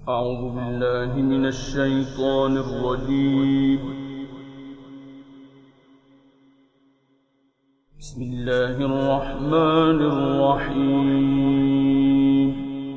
أعوذ بالله من الشيطان الرجيم. بسم الله الرحمن الرحيم.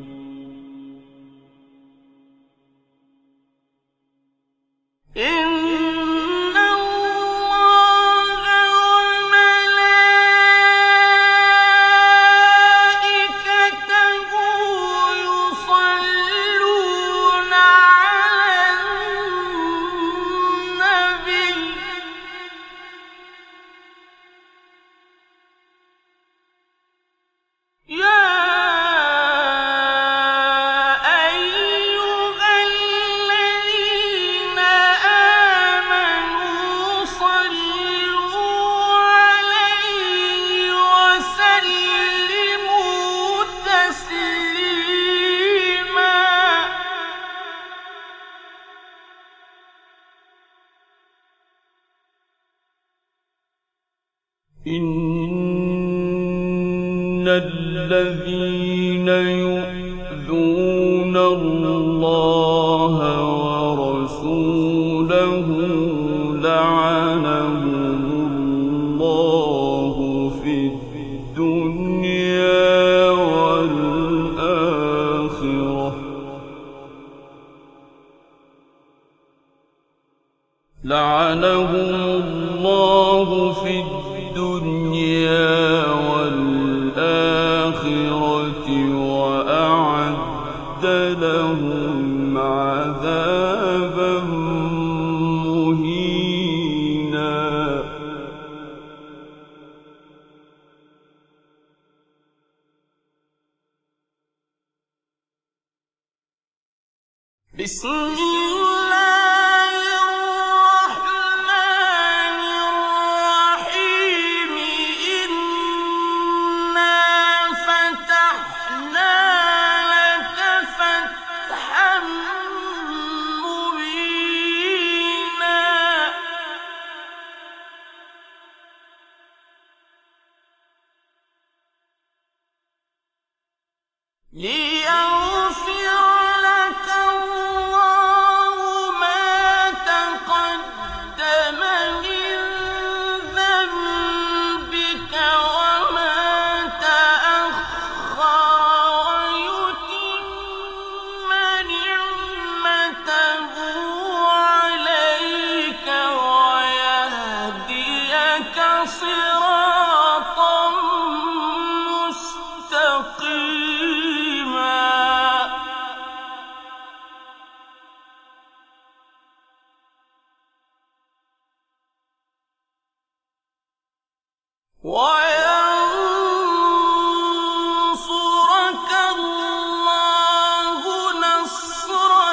إن الذين يؤذون الله ورسوله لعنهم الله في الدنيا والآخرة وأعد لهم عذابا مهينا. بسم الله الرحمن الرحيم. إنا فتحنا لك فتحا مبينا. ليغفر لك الله ما تقدم من ذنبك وما تأخر ويتم نعمته عليك ويهديك صراطا مستقيما. وينصرك الله نصرا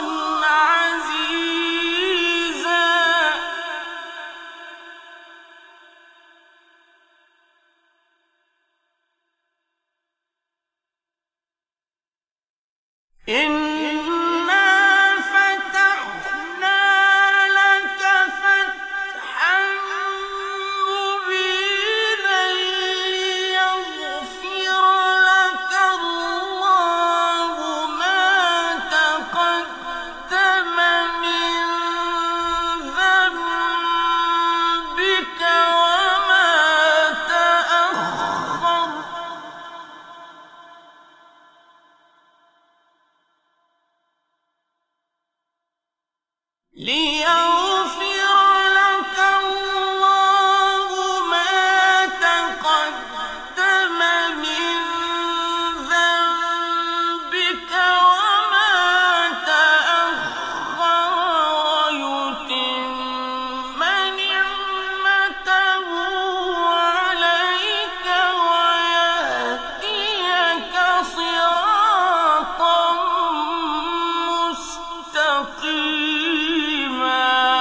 عزيزا. إنا فتحنا لك فتحا مبينا ليغفر لك الله ما تقدم من ذنبك وما تأخر ليغفر لك الله ما تقدم من ذنبك وما تأخر ويتم نعمته عليك ويهديك صراطا مستقيما.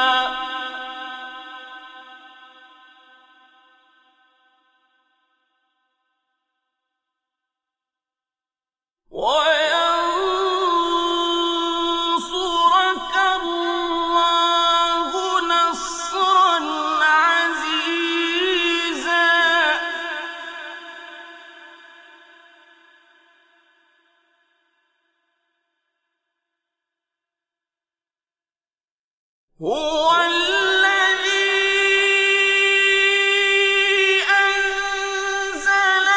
هو الذي أنزل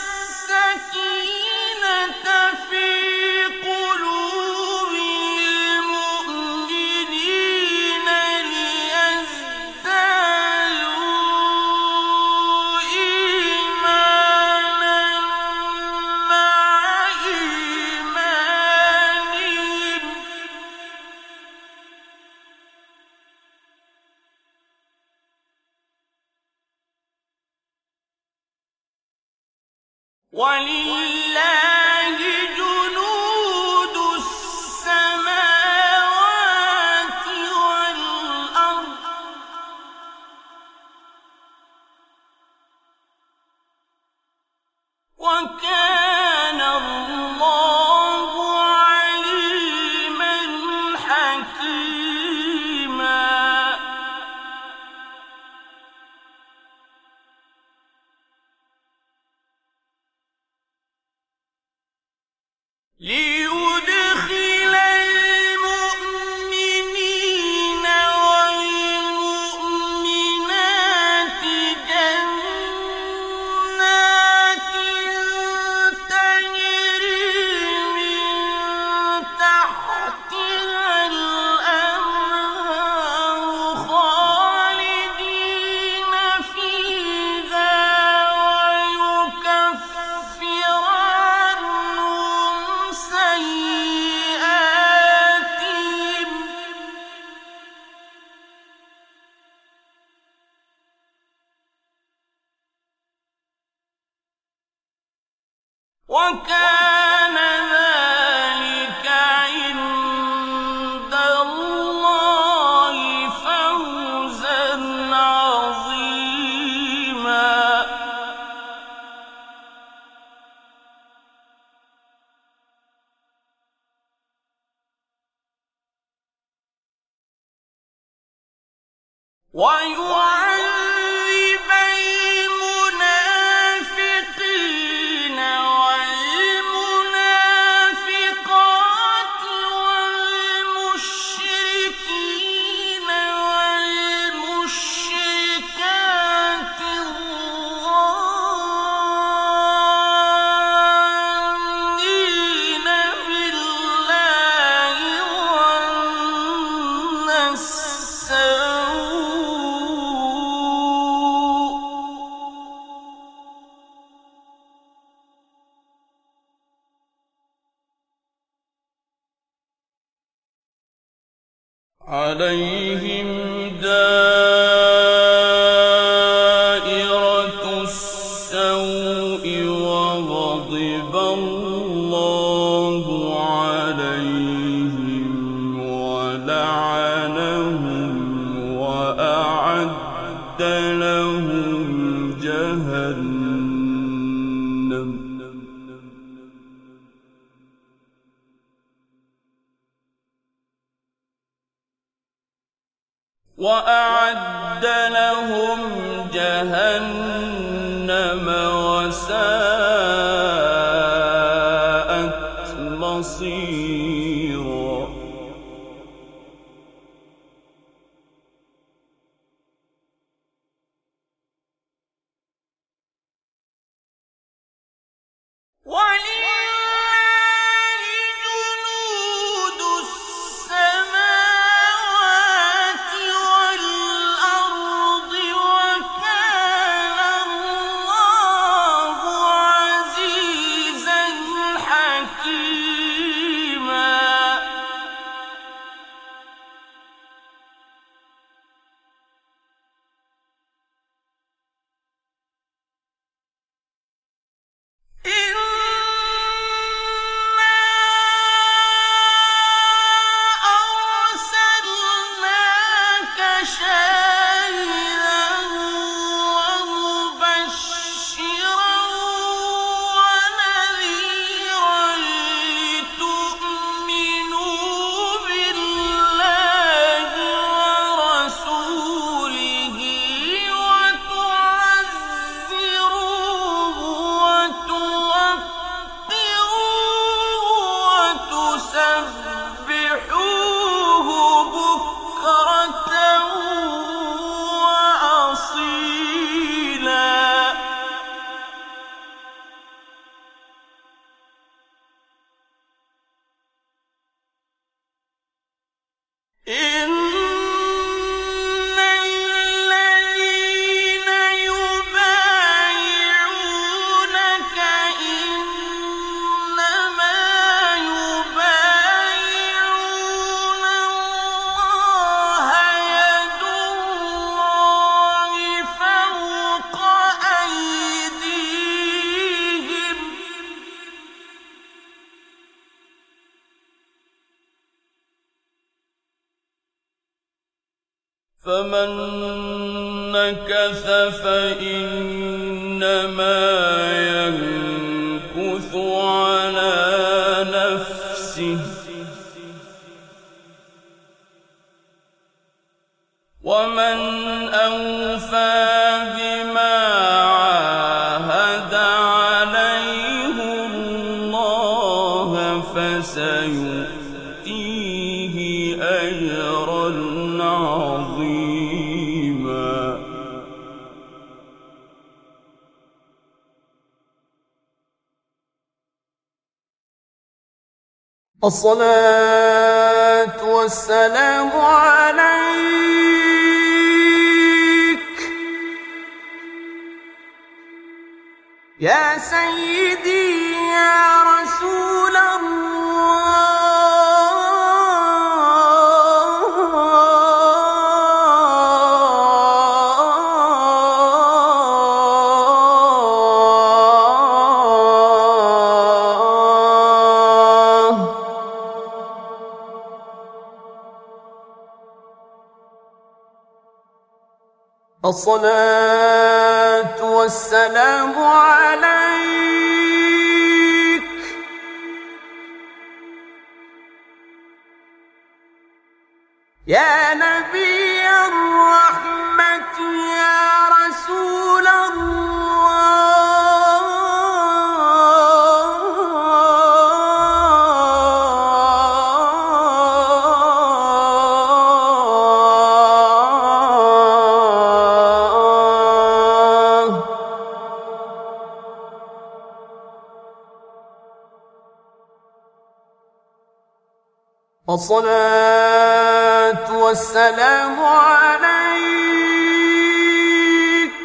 السكينة في قلوب المؤمنين ليزدادوا إيمانا مع إيمانهم ولله جنود السماوات والأرض وكان الله عليما حكيما ليدخل المؤمنين والمؤمنات جنات تجري من تحتها الأنهار خالدين فيها ويكفر عنهم سيئاتهم وكان ذلك عند الله فوزا عظيما ويعذب المنافقين والمنافقات والمشركين والمشركات الظانين بالله ظن السوء عليهم دائرة السوء وغضب الله عليهم ولعنهم وأعد لهم جهنم وساءت مصيرا ولله جنود السماوات والأرض وكان فمن نكث فإنما ينكث على نفسه ومن أوفى بما عاهد عليه الله فسيؤتيه أجرا عظيما. الصلاة والسلام عليك يا سيدي يا رسول الصلاة والسلام عليك يا نبي الرحمة يا رسول الصلاة والسلام عليك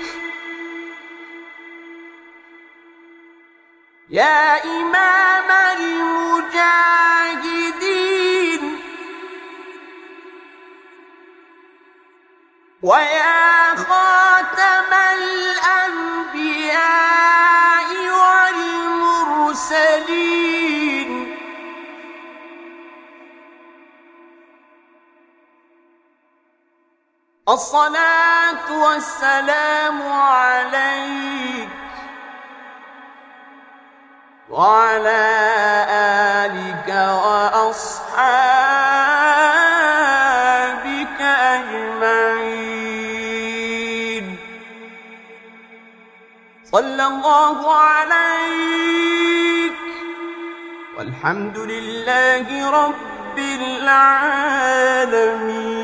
يا إمام المجاهدين ويا خاتم الأنبياء والمرسلين الصلاة والسلام عليك وعلى آلك وأصحابك أجمعين. صلى الله عليك والحمد لله رب العالمين.